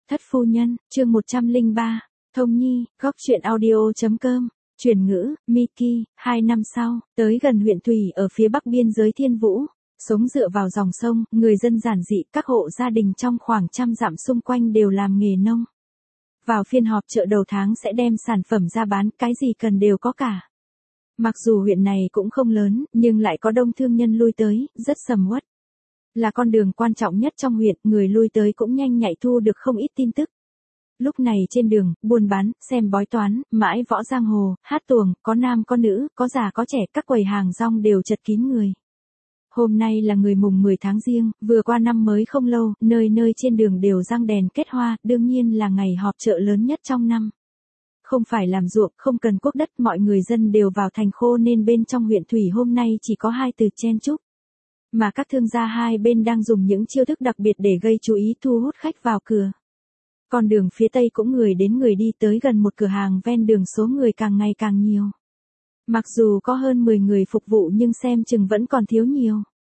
Thất phu nhân, chương 103, Thông Nhi, góc truyện audio.com, chuyển ngữ, Miki, 2 năm sau, tới gần huyện Thủy ở phía bắc biên giới Thiên Vũ, sống dựa vào dòng sông, người dân giản dị, các hộ gia đình trong khoảng trăm dặm xung quanh đều làm nghề nông. Vào phiên họp chợ đầu tháng sẽ đem sản phẩm ra bán, cái gì cần đều có cả. Mặc dù huyện này cũng không lớn, nhưng lại có đông thương nhân lui tới, rất sầm uất. Là con đường quan trọng nhất trong huyện, người lui tới cũng nhanh nhạy thu được không ít tin tức. Lúc này trên đường, buôn bán, xem bói toán, mãi võ giang hồ, hát tuồng, có nam có nữ, có già có trẻ, các quầy hàng rong đều chật kín người. Hôm nay là người mùng 10 tháng Giêng, vừa qua năm mới không lâu, nơi nơi trên đường đều răng đèn kết hoa, đương nhiên là ngày họp chợ lớn nhất trong năm. Không phải làm ruộng, không cần cuốc đất, mọi người dân đều vào thành khô nên bên trong huyện Thủy hôm nay chỉ có 2 từ chen chúc. Mà các thương gia hai bên đang dùng những chiêu thức đặc biệt để gây chú ý thu hút khách vào cửa. Con đường phía tây cũng người đến người đi, tới gần một cửa hàng ven đường số người càng ngày càng nhiều. Mặc dù có hơn 10 người phục vụ nhưng xem chừng vẫn còn thiếu nhiều.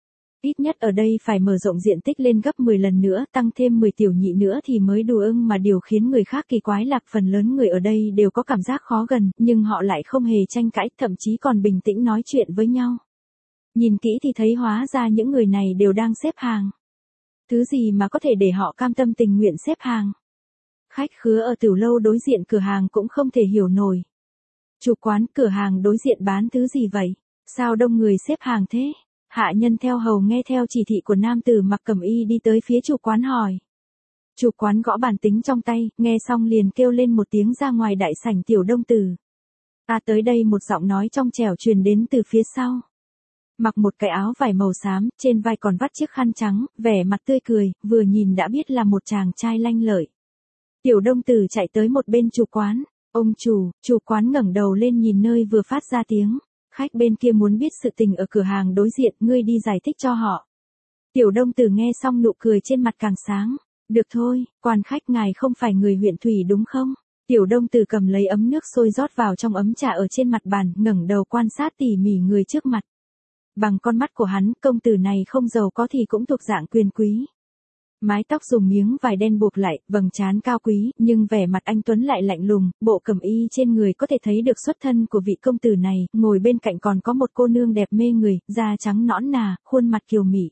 Ít nhất ở đây phải mở rộng diện tích lên gấp 10 lần nữa, tăng thêm 10 tiểu nhị nữa thì mới đủ ưng, mà điều khiến người khác kỳ quái là phần lớn người ở đây đều có cảm giác khó gần, nhưng họ lại không hề tranh cãi, thậm chí còn bình tĩnh nói chuyện với nhau. Nhìn kỹ thì thấy hóa ra những người này đều đang xếp hàng. Thứ gì mà có thể để họ cam tâm tình nguyện xếp hàng? Khách khứa ở tiểu lâu đối diện cửa hàng cũng không thể hiểu nổi. Chủ quán, cửa hàng đối diện bán thứ gì vậy? Sao đông người xếp hàng thế? Hạ nhân theo hầu nghe theo chỉ thị của nam tử mặc cẩm y đi tới phía chủ quán hỏi. Chủ quán gõ bàn tính trong tay, nghe xong liền kêu lên một tiếng ra ngoài đại sảnh. Tiểu Đông Tử. Ta tới đây, một giọng nói trong trẻo truyền đến từ phía sau. Mặc một cái áo vải màu xám, trên vai còn vắt chiếc khăn trắng, vẻ mặt tươi cười, vừa nhìn đã biết là một chàng trai lanh lợi. Tiểu Đông Tử chạy tới một bên chủ quán. Ông chủ quán ngẩng đầu lên nhìn nơi vừa phát ra tiếng. Khách bên kia muốn biết sự tình ở cửa hàng đối diện, ngươi đi giải thích cho họ. Tiểu Đông Tử nghe xong nụ cười trên mặt càng sáng. Được thôi, quan khách, ngài không phải người huyện Thủy đúng không? Tiểu Đông Tử cầm lấy ấm nước sôi rót vào trong ấm trà ở trên mặt bàn, ngẩng đầu quan sát tỉ mỉ người trước mặt. Bằng con mắt của hắn, công tử này không giàu có thì cũng thuộc dạng quyền quý. Mái tóc dùng miếng vải đen buộc lại, vầng trán cao quý, nhưng vẻ mặt anh tuấn lại lạnh lùng, bộ cẩm y trên người có thể thấy được xuất thân của vị công tử này, ngồi bên cạnh còn có một cô nương đẹp mê người, da trắng nõn nà, khuôn mặt kiều mị.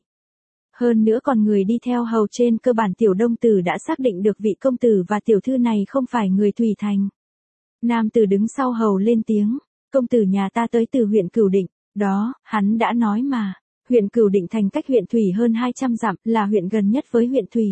Hơn nữa còn người đi theo hầu, trên cơ bản Tiểu Đông Tử đã xác định được vị công tử và tiểu thư này không phải người Thủy Thành. Nam tử đứng sau hầu lên tiếng, công tử nhà ta tới từ huyện Cửu Định. Đó, hắn đã nói mà. Huyện Cửu Định thành cách huyện Thủy hơn 200 dặm, là huyện gần nhất với huyện Thủy.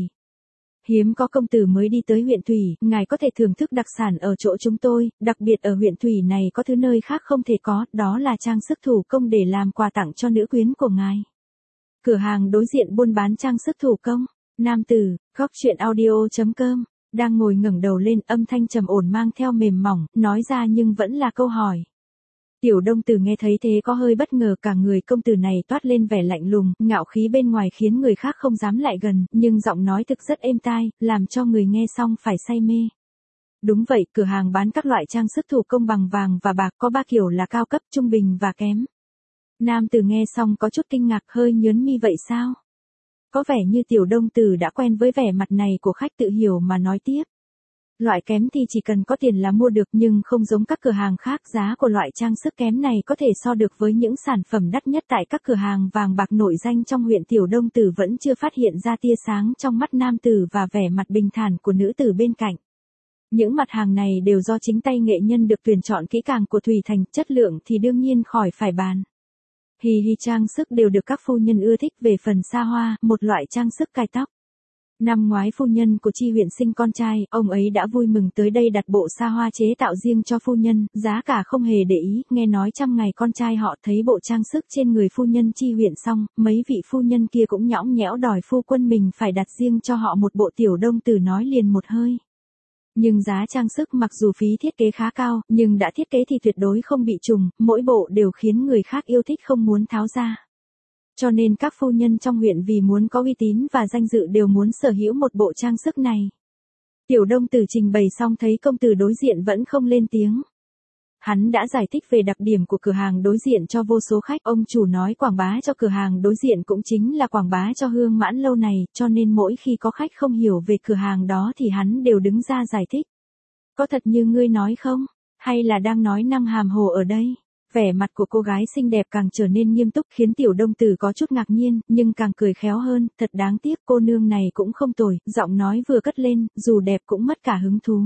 Hiếm có công tử mới đi tới huyện Thủy, ngài có thể thưởng thức đặc sản ở chỗ chúng tôi, đặc biệt ở huyện Thủy này có thứ nơi khác không thể có, đó là trang sức thủ công để làm quà tặng cho nữ quyến của ngài. Cửa hàng đối diện buôn bán trang sức thủ công. Nam tử, góc truyện audio.com, đang ngồi ngẩng đầu lên, âm thanh trầm ổn mang theo mềm mỏng, nói ra nhưng vẫn là câu hỏi. Tiểu Đông Tử nghe thấy thế có hơi bất ngờ, cả người công tử này toát lên vẻ lạnh lùng, ngạo khí bên ngoài khiến người khác không dám lại gần, nhưng giọng nói thực rất êm tai, làm cho người nghe xong phải say mê. Đúng vậy, cửa hàng bán các loại trang sức thủ công bằng vàng và bạc, có 3 kiểu là cao cấp, trung bình và kém. Nam tử nghe xong có chút kinh ngạc, hơi nhớn mi, vậy sao? Có vẻ như Tiểu Đông Tử đã quen với vẻ mặt này của khách, tự hiểu mà nói tiếp. Loại kém thì chỉ cần có tiền là mua được, nhưng không giống các cửa hàng khác, giá của loại trang sức kém này có thể so được với những sản phẩm đắt nhất tại các cửa hàng vàng bạc nổi danh trong huyện. Tiểu Đông Tử vẫn chưa phát hiện ra tia sáng trong mắt nam tử và vẻ mặt bình thản của nữ tử bên cạnh. Những mặt hàng này đều do chính tay nghệ nhân được tuyển chọn kỹ càng của Thủy Thành, chất lượng thì đương nhiên khỏi phải bàn. Hì hì, trang sức đều được các phu nhân ưa thích. Về phần xa hoa, một loại trang sức cài tóc. Năm ngoái phu nhân của Chi huyện sinh con trai, ông ấy đã vui mừng tới đây đặt bộ xa hoa chế tạo riêng cho phu nhân, giá cả không hề để ý, nghe nói 100 ngày con trai họ thấy bộ trang sức trên người phu nhân Chi huyện xong, mấy vị phu nhân kia cũng nhõng nhẽo đòi phu quân mình phải đặt riêng cho họ một bộ. Tiểu Đông Tử nói liền một hơi. Nhưng giá trang sức mặc dù phí thiết kế khá cao, nhưng đã thiết kế thì tuyệt đối không bị trùng, mỗi bộ đều khiến người khác yêu thích không muốn tháo ra. Cho nên các phu nhân trong huyện vì muốn có uy tín và danh dự đều muốn sở hữu một bộ trang sức này. Tiểu Đông Tử trình bày xong thấy công tử đối diện vẫn không lên tiếng. Hắn đã giải thích về đặc điểm của cửa hàng đối diện cho vô số khách. Ông chủ nói quảng bá cho cửa hàng đối diện cũng chính là quảng bá cho Hương Mãn lâu này, cho nên mỗi khi có khách không hiểu về cửa hàng đó thì hắn đều đứng ra giải thích. Có thật như ngươi nói không? Hay là đang nói năng hàm hồ ở đây? Vẻ mặt của cô gái xinh đẹp càng trở nên nghiêm túc khiến Tiểu Đông Tử có chút ngạc nhiên, nhưng càng cười khéo hơn, thật đáng tiếc cô nương này cũng không tồi, giọng nói vừa cất lên, dù đẹp cũng mất cả hứng thú.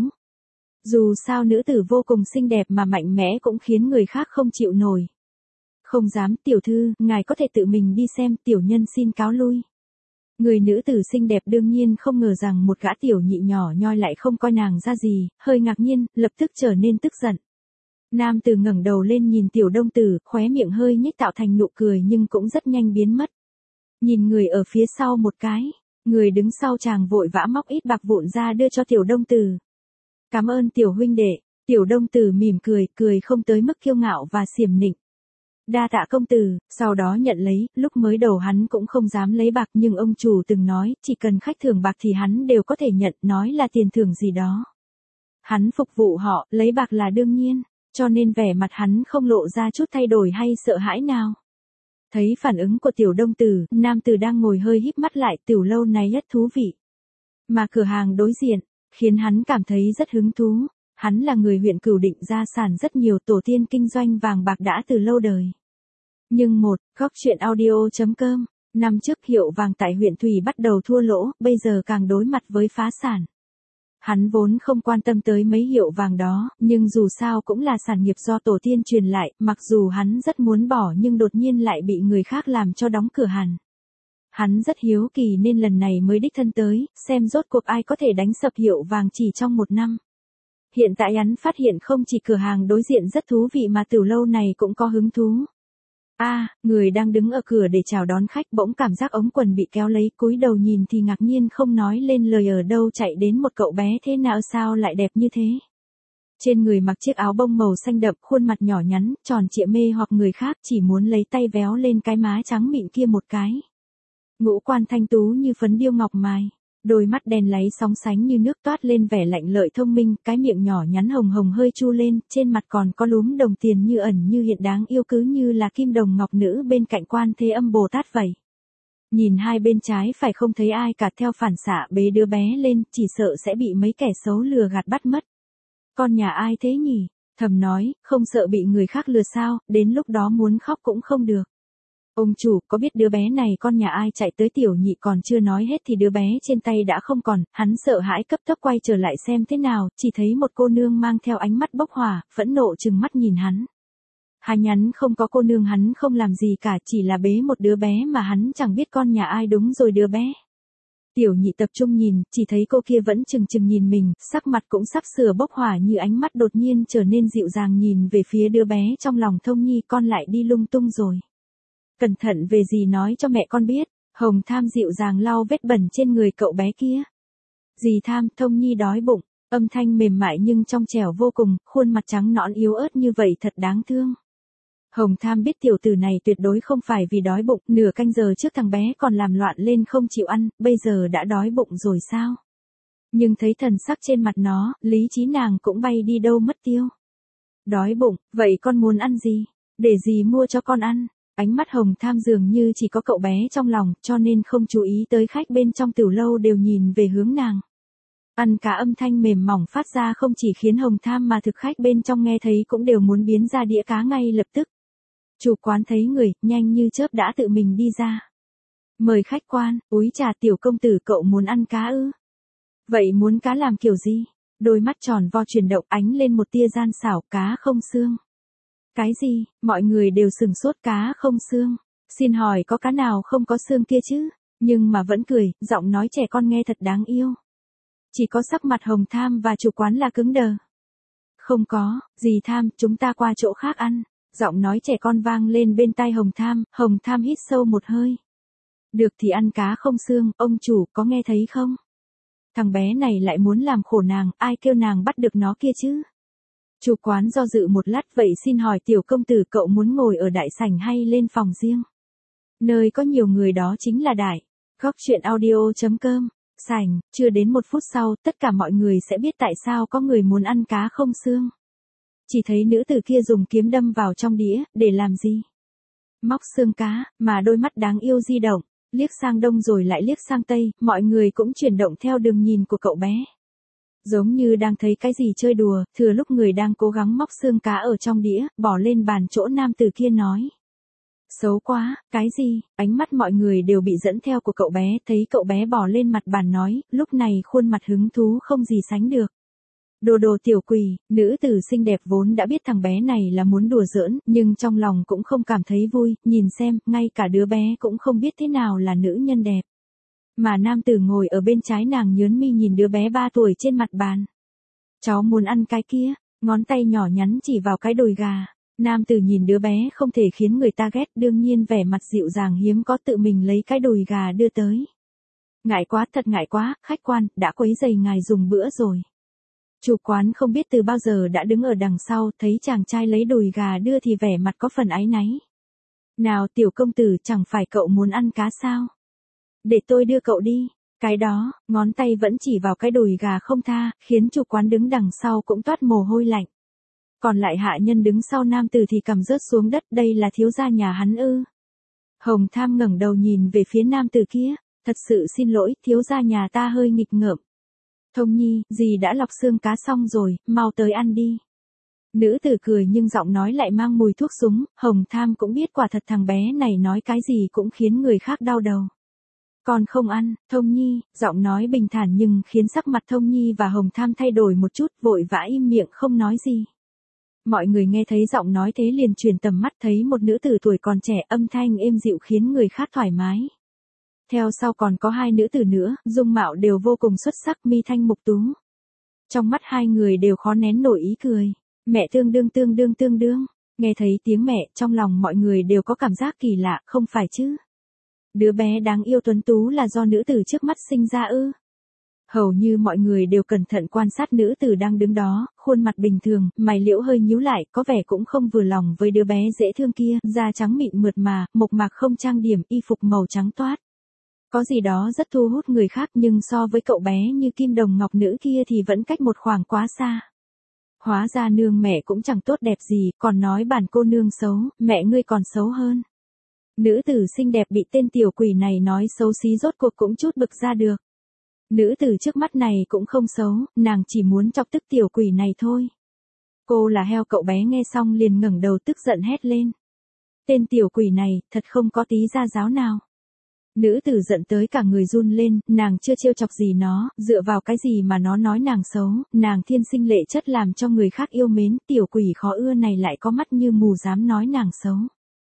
Dù sao nữ tử vô cùng xinh đẹp mà mạnh mẽ cũng khiến người khác không chịu nổi. Không dám, tiểu thư, ngài có thể tự mình đi xem, tiểu nhân xin cáo lui. Người nữ tử xinh đẹp đương nhiên không ngờ rằng một gã tiểu nhị nhỏ nhoi lại không coi nàng ra gì, hơi ngạc nhiên, lập tức trở nên tức giận. Nam tử ngẩng đầu lên nhìn Tiểu Đông Tử, khóe miệng hơi nhếch tạo thành nụ cười nhưng cũng rất nhanh biến mất. Nhìn người ở phía sau một cái, người đứng sau chàng vội vã móc ít bạc vụn ra đưa cho Tiểu Đông Tử. Cảm ơn tiểu huynh đệ. Tiểu Đông Tử mỉm cười, cười không tới mức kiêu ngạo và xiểm nịnh. Đa tạ công tử, sau đó nhận lấy, lúc mới đầu hắn cũng không dám lấy bạc nhưng ông chủ từng nói, chỉ cần khách thưởng bạc thì hắn đều có thể nhận, nói là tiền thưởng gì đó. Hắn phục vụ họ, lấy bạc là đương nhiên, cho nên vẻ mặt hắn không lộ ra chút thay đổi hay sợ hãi nào. Thấy phản ứng của Tiểu Đông Tử, nam tử đang ngồi hơi híp mắt lại, tiểu lâu này rất thú vị. Mà cửa hàng đối diện, khiến hắn cảm thấy rất hứng thú. Hắn là người huyện Cửu Định, gia sản rất nhiều, tổ tiên kinh doanh vàng bạc đã từ lâu đời. Nhưng góc truyện audio.com, năm trước hiệu vàng tại huyện Thủy bắt đầu thua lỗ, bây giờ càng đối mặt với phá sản. Hắn vốn không quan tâm tới mấy hiệu vàng đó, nhưng dù sao cũng là sản nghiệp do tổ tiên truyền lại, mặc dù hắn rất muốn bỏ nhưng đột nhiên lại bị người khác làm cho đóng cửa hẳn. Hắn rất hiếu kỳ nên lần này mới đích thân tới, xem rốt cuộc ai có thể đánh sập hiệu vàng chỉ trong một năm. Hiện tại hắn phát hiện không chỉ cửa hàng đối diện rất thú vị mà tiểu lâu này cũng có hứng thú. Người đang đứng ở cửa để chào đón khách bỗng cảm giác ống quần bị kéo lấy, cúi đầu nhìn thì ngạc nhiên không nói lên lời, ở đâu chạy đến một cậu bé thế nào sao lại đẹp như thế. Trên người mặc chiếc áo bông màu xanh đậm, khuôn mặt nhỏ nhắn, tròn trịa mê hoặc người khác chỉ muốn lấy tay véo lên cái má trắng mịn kia một cái. Ngũ quan thanh tú như phấn điêu ngọc mài, đôi mắt đen láy sóng sánh như nước toát lên vẻ lạnh lợi thông minh, cái miệng nhỏ nhắn hồng hồng hơi chu lên, trên mặt còn có lúm đồng tiền như ẩn như hiện đáng yêu cứ như là kim đồng ngọc nữ bên cạnh Quan Thế Âm Bồ Tát vậy. Nhìn hai bên trái phải không thấy ai cả, theo phản xạ bế đứa bé lên, chỉ sợ sẽ bị mấy kẻ xấu lừa gạt bắt mất. Con nhà ai thế nhỉ? Thầm nói, không sợ bị người khác lừa sao, đến lúc đó muốn khóc cũng không được. Ông chủ, có biết đứa bé này con nhà ai? Chạy tới tiểu nhị còn chưa nói hết thì đứa bé trên tay đã không còn, hắn sợ hãi cấp tốc quay trở lại xem thế nào, chỉ thấy một cô nương mang theo ánh mắt bốc hỏa, phẫn nộ trừng mắt nhìn hắn. Hà nhắn không có cô nương hắn không làm gì cả, chỉ là bế một đứa bé mà hắn chẳng biết con nhà ai. Đúng rồi, đứa bé. Tiểu nhị tập trung nhìn, chỉ thấy cô kia vẫn chừng chừng nhìn mình, sắc mặt cũng sắp sửa bốc hỏa như ánh mắt đột nhiên trở nên dịu dàng nhìn về phía đứa bé trong lòng. Thông Nhi, con lại đi lung tung rồi. Cẩn thận về gì nói cho mẹ con biết. Hồng Tham dịu dàng lau vết bẩn trên người cậu bé kia. Dì Tham, Thông Nhi đói bụng, âm thanh mềm mại nhưng trong trẻo vô cùng, khuôn mặt trắng nõn yếu ớt như vậy thật đáng thương. Hồng Tham biết tiểu tử này tuyệt đối không phải vì đói bụng, nửa canh giờ trước thằng bé còn làm loạn lên không chịu ăn, bây giờ đã đói bụng rồi sao? Nhưng thấy thần sắc trên mặt nó, lý trí nàng cũng bay đi đâu mất tiêu. Đói bụng, vậy con muốn ăn gì? Để dì mua cho con ăn. Ánh mắt Hồng Tham dường như chỉ có cậu bé trong lòng, cho nên không chú ý tới khách bên trong tiểu lâu đều nhìn về hướng nàng. Ăn cá, âm thanh mềm mỏng phát ra không chỉ khiến Hồng Tham mà thực khách bên trong nghe thấy cũng đều muốn biến ra đĩa cá ngay lập tức. Chủ quán thấy người, nhanh như chớp đã tự mình đi ra. Mời khách quan, úi trà, tiểu công tử cậu muốn ăn cá ư? Vậy muốn cá làm kiểu gì? Đôi mắt tròn vo chuyển động, ánh lên một tia gian xảo. Cá không xương. Cái gì? Mọi người đều sừng sốt. Cá không xương? Xin hỏi có cá nào không có xương kia chứ? Nhưng mà vẫn cười, giọng nói trẻ con nghe thật đáng yêu. Chỉ có sắc mặt Hồng Tham và chủ quán là cứng đờ. Không có, dì Tham, chúng ta qua chỗ khác ăn. Giọng nói trẻ con vang lên bên tai Hồng Tham hít sâu một hơi. Được thì ăn cá không xương, ông chủ có nghe thấy không? Thằng bé này lại muốn làm khổ nàng, ai kêu nàng bắt được nó kia chứ? Chủ quán do dự một lát, vậy xin hỏi tiểu công tử cậu muốn ngồi ở đại sảnh hay lên phòng riêng? Nơi có nhiều người đó chính là đại. Góc truyện audio.com. Sảnh, chưa đến 1 phút sau, tất cả mọi người sẽ biết tại sao có người muốn ăn cá không xương. chỉ thấy nữ tử kia dùng kiếm đâm vào trong đĩa, để làm gì? Móc xương cá, mà đôi mắt đáng yêu di động, liếc sang đông rồi lại liếc sang tây, mọi người cũng chuyển động theo đường nhìn của cậu bé. Giống như đang thấy cái gì chơi đùa, thừa lúc người đang cố gắng móc xương cá ở trong đĩa, bỏ lên bàn chỗ nam tử kia nói. Xấu quá, cái gì? Ánh mắt mọi người đều bị dẫn theo của cậu bé, thấy cậu bé bỏ lên mặt bàn nói, lúc này khuôn mặt hứng thú không gì sánh được. Đồ tiểu quỷ, nữ tử xinh đẹp vốn đã biết thằng bé này là muốn đùa giỡn, nhưng trong lòng cũng không cảm thấy vui, nhìn xem, ngay cả đứa bé cũng không biết thế nào là nữ nhân đẹp. Mà nam tử ngồi ở bên trái nàng nhớn mi nhìn đứa bé 3 tuổi trên mặt bàn. Cháu muốn ăn cái kia, ngón tay nhỏ nhắn chỉ vào cái đùi gà. Nam tử nhìn đứa bé không thể khiến người ta ghét, đương nhiên vẻ mặt dịu dàng hiếm có tự mình lấy cái đùi gà đưa tới. Ngại quá, thật ngại quá, khách quan, đã quấy rầy ngài dùng bữa rồi. Chủ quán không biết từ bao giờ đã đứng ở đằng sau, thấy chàng trai lấy đùi gà đưa thì vẻ mặt có phần áy náy. Nào tiểu công tử, chẳng phải cậu muốn ăn cá sao? Để tôi đưa cậu đi. Cái đó, ngón tay vẫn chỉ vào cái đùi gà không tha, khiến chủ quán đứng đằng sau cũng toát mồ hôi lạnh. Còn lại hạ nhân đứng sau nam tử thì cầm rớt xuống đất, đây là thiếu gia nhà hắn ư? Hồng Tham ngẩng đầu nhìn về phía nam tử kia, thật sự xin lỗi, thiếu gia nhà ta hơi nghịch ngợm. Thông Nhi, dì đã lọc xương cá xong rồi, mau tới ăn đi. Nữ tử cười nhưng giọng nói lại mang mùi thuốc súng, Hồng Tham cũng biết quả thật thằng bé này nói cái gì cũng khiến người khác đau đầu. Còn không ăn, Thông Nhi, giọng nói bình thản nhưng khiến sắc mặt Thông Nhi và Hồng Tham thay đổi một chút, vội vã im miệng không nói gì. Mọi người nghe thấy giọng nói thế liền chuyển tầm mắt thấy một nữ tử tuổi còn trẻ, âm thanh êm dịu khiến người khác thoải mái. Theo sau còn có 2 nữ tử nữa, dung mạo đều vô cùng xuất sắc, mi thanh mục tú. Trong mắt 2 người đều khó nén nổi ý cười. Mẹ tương đương. Nghe thấy tiếng mẹ, trong lòng mọi người đều có cảm giác kỳ lạ, không phải chứ? Đứa bé đáng yêu tuấn tú là do nữ tử trước mắt sinh ra ư? Hầu như mọi người đều cẩn thận quan sát nữ tử đang đứng đó, khuôn mặt bình thường, mày liễu hơi nhíu lại, có vẻ cũng không vừa lòng với đứa bé dễ thương kia, da trắng mịn mượt mà, mộc mạc không trang điểm, y phục màu trắng toát. Có gì đó rất thu hút người khác nhưng so với cậu bé như kim đồng ngọc nữ kia thì vẫn cách một khoảng quá xa. Hóa ra nương mẹ cũng chẳng tốt đẹp gì, còn nói bản cô nương xấu, mẹ ngươi còn xấu hơn. Nữ tử xinh đẹp bị tên tiểu quỷ này nói xấu xí rốt cuộc cũng chút bực ra được. Nữ tử trước mắt này cũng không xấu, nàng chỉ muốn chọc tức tiểu quỷ này thôi. Cô là heo, cậu bé nghe xong liền ngẩng đầu tức giận hét lên. Tên tiểu quỷ này, thật không có tí gia giáo nào. Nữ tử giận tới cả người run lên, nàng chưa trêu chọc gì nó, dựa vào cái gì mà nó nói nàng xấu, nàng thiên sinh lệ chất làm cho người khác yêu mến, tiểu quỷ khó ưa này lại có mắt như mù dám nói nàng xấu.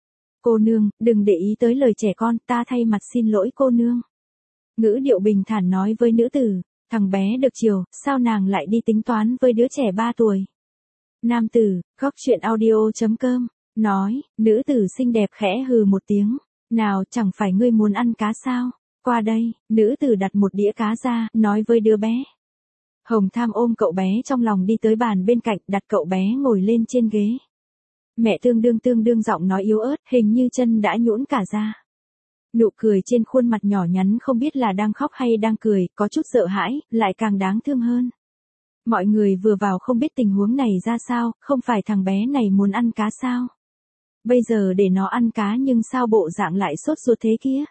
Cô nương, đừng để ý tới lời trẻ con, ta thay mặt xin lỗi cô nương. Ngữ điệu bình thản nói với nữ tử, thằng bé được chiều, sao nàng lại đi tính toán với đứa trẻ 3 tuổi. Nam tử, góc chuyện audio.com, nói, nữ tử xinh đẹp khẽ hừ một tiếng. Nào, chẳng phải ngươi muốn ăn cá sao? Qua đây, nữ tử đặt một đĩa cá ra, nói với đứa bé. Hồng Tham ôm cậu bé trong lòng đi tới bàn bên cạnh, đặt cậu bé ngồi lên trên ghế. Mẹ tương đương giọng nói yếu ớt, hình như chân đã nhũn cả ra. Nụ cười trên khuôn mặt nhỏ nhắn không biết là đang khóc hay đang cười, có chút sợ hãi, lại càng đáng thương hơn. Mọi người vừa vào không biết tình huống này ra sao, không phải thằng bé này muốn ăn cá sao? Bây giờ để nó ăn cá nhưng sao bộ dạng lại sốt ruột thế kia?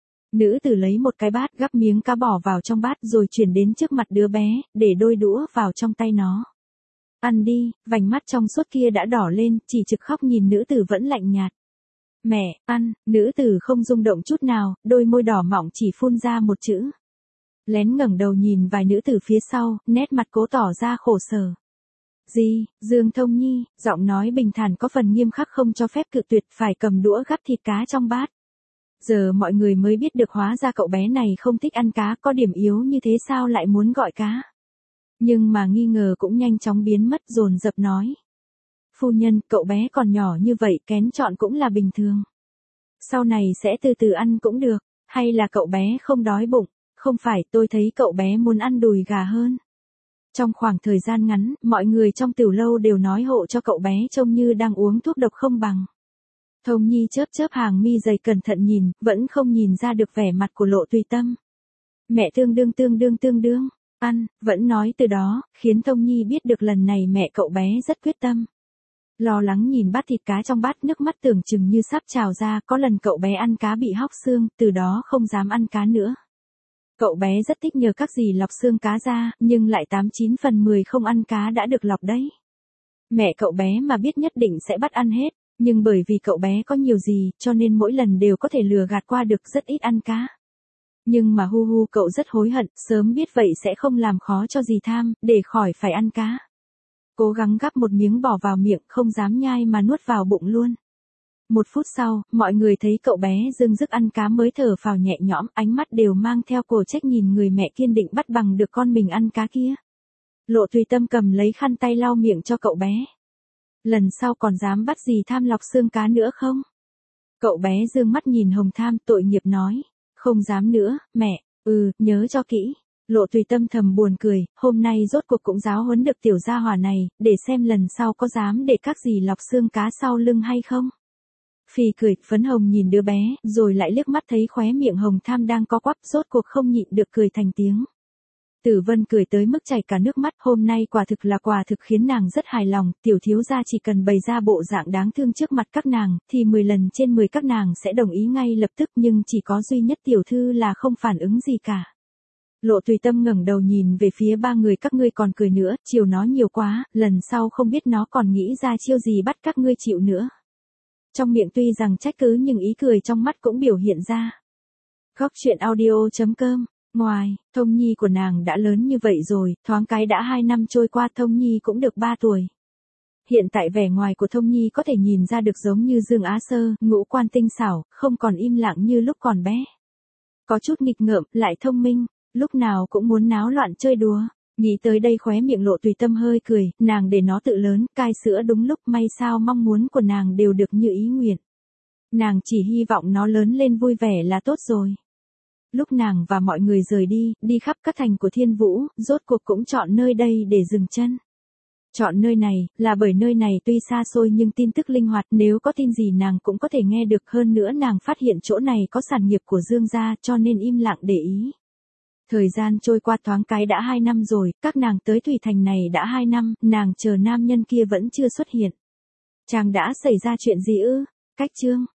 Nữ tử lấy một cái bát gắp miếng cá bỏ vào trong bát rồi chuyển đến trước mặt đứa bé, để đôi đũa vào trong tay nó. Ăn đi, vành mắt trong suốt kia đã đỏ lên, chỉ trực khóc nhìn nữ tử vẫn lạnh nhạt. Mẹ, ăn, nữ tử không rung động chút nào, đôi môi đỏ mọng chỉ phun ra một chữ. Lén ngẩng đầu nhìn vài nữ tử phía sau, nét mặt cố tỏ ra khổ sở. Gì, Dương Thông Nhi, giọng nói bình thản có phần nghiêm khắc không cho phép cự tuyệt, phải cầm đũa gắp thịt cá trong bát. Giờ mọi người mới biết được hóa ra cậu bé này không thích ăn cá, có điểm yếu như thế sao lại muốn gọi cá. Nhưng mà nghi ngờ cũng nhanh chóng biến mất, dồn dập nói. Phu nhân, cậu bé còn nhỏ như vậy, kén chọn cũng là bình thường. Sau này sẽ từ từ ăn cũng được, hay là cậu bé không đói bụng, không phải, tôi thấy cậu bé muốn ăn đùi gà hơn. Trong khoảng thời gian ngắn, mọi người trong tiểu lâu đều nói hộ cho cậu bé trông như đang uống thuốc độc không bằng. Thông Nhi chớp hàng mi dày cẩn thận nhìn, vẫn không nhìn ra được vẻ mặt của Lộ Tùy Tâm. Mẹ tương đương, ăn, vẫn nói từ đó, khiến Thông Nhi biết được lần này mẹ cậu bé rất quyết tâm. Lo lắng nhìn bát thịt cá trong bát, nước mắt tưởng chừng như sắp trào ra, có lần cậu bé ăn cá bị hóc xương, từ đó không dám ăn cá nữa. Cậu bé rất thích nhờ các dì lọc xương cá ra, nhưng lại 89 phần 10 không ăn cá đã được lọc đấy. Mẹ cậu bé mà biết nhất định sẽ bắt ăn hết, nhưng bởi vì cậu bé có nhiều gì, cho nên mỗi lần đều có thể lừa gạt qua được, rất ít ăn cá. Nhưng mà cậu rất hối hận, sớm biết vậy sẽ không làm khó cho dì Tham, để khỏi phải ăn cá. Cố gắng gắp một miếng bỏ vào miệng, không dám nhai mà nuốt vào bụng luôn. 1 phút sau, mọi người thấy cậu bé dưng dứt ăn cá mới thở phào nhẹ nhõm, ánh mắt đều mang theo cổ trách nhìn người mẹ kiên định bắt bằng được con mình ăn cá kia. Lộ Tùy Tâm cầm lấy khăn tay lau miệng cho cậu bé. Lần sau còn dám bắt dì Tham lọc xương cá nữa không? Cậu bé dương mắt nhìn Hồng Tham tội nghiệp nói. Không dám nữa, mẹ, nhớ cho kỹ. Lộ Tùy Tâm thầm buồn cười, hôm nay rốt cuộc cũng giáo huấn được tiểu gia hỏa này, để xem lần sau có dám để các dì lọc xương cá sau lưng hay không. Phì cười, phấn hồng nhìn đứa bé, rồi lại liếc mắt thấy khóe miệng Hồng Tham đang co quắp, rốt cuộc không nhịn được cười thành tiếng. Tử Vân cười tới mức chảy cả nước mắt, hôm nay quả thực khiến nàng rất hài lòng, tiểu thiếu gia chỉ cần bày ra bộ dạng đáng thương trước mặt các nàng, thì 10 lần trên 10 các nàng sẽ đồng ý ngay lập tức, nhưng chỉ có duy nhất tiểu thư là không phản ứng gì cả. Lộ Tùy Tâm ngẩng đầu nhìn về phía 3 người, các ngươi còn cười nữa, chiều nó nhiều quá, lần sau không biết nó còn nghĩ ra chiêu gì bắt các ngươi chịu nữa. Trong miệng tuy rằng trách cứ nhưng ý cười trong mắt cũng biểu hiện ra. Góc truyện audio.com. Ngoài, Thông Nhi của nàng đã lớn như vậy rồi, thoáng cái đã 2 năm trôi qua, Thông Nhi cũng được 3 tuổi. Hiện tại vẻ ngoài của Thông Nhi có thể nhìn ra được giống như Dương Á Sơ, ngũ quan tinh xảo, không còn im lặng như lúc còn bé. Có chút nghịch ngợm, lại thông minh, lúc nào cũng muốn náo loạn chơi đùa. Nghĩ tới đây khóe miệng Lộ Tùy Tâm hơi cười, nàng để nó tự lớn, cai sữa đúng lúc, may sao mong muốn của nàng đều được như ý nguyện. Nàng chỉ hy vọng nó lớn lên vui vẻ là tốt rồi. Lúc nàng và mọi người rời đi khắp các thành của Thiên Vũ, rốt cuộc cũng chọn nơi đây để dừng chân. Chọn nơi này, là bởi nơi này tuy xa xôi nhưng tin tức linh hoạt, nếu có tin gì nàng cũng có thể nghe được, hơn nữa nàng phát hiện chỗ này có sản nghiệp của Dương gia, cho nên im lặng để ý. Thời gian trôi qua thoáng cái đã 2 năm rồi, các nàng tới Thủy Thành này đã 2 năm, nàng chờ nam nhân kia vẫn chưa xuất hiện. Chàng đã xảy ra chuyện gì ư? Cách chương.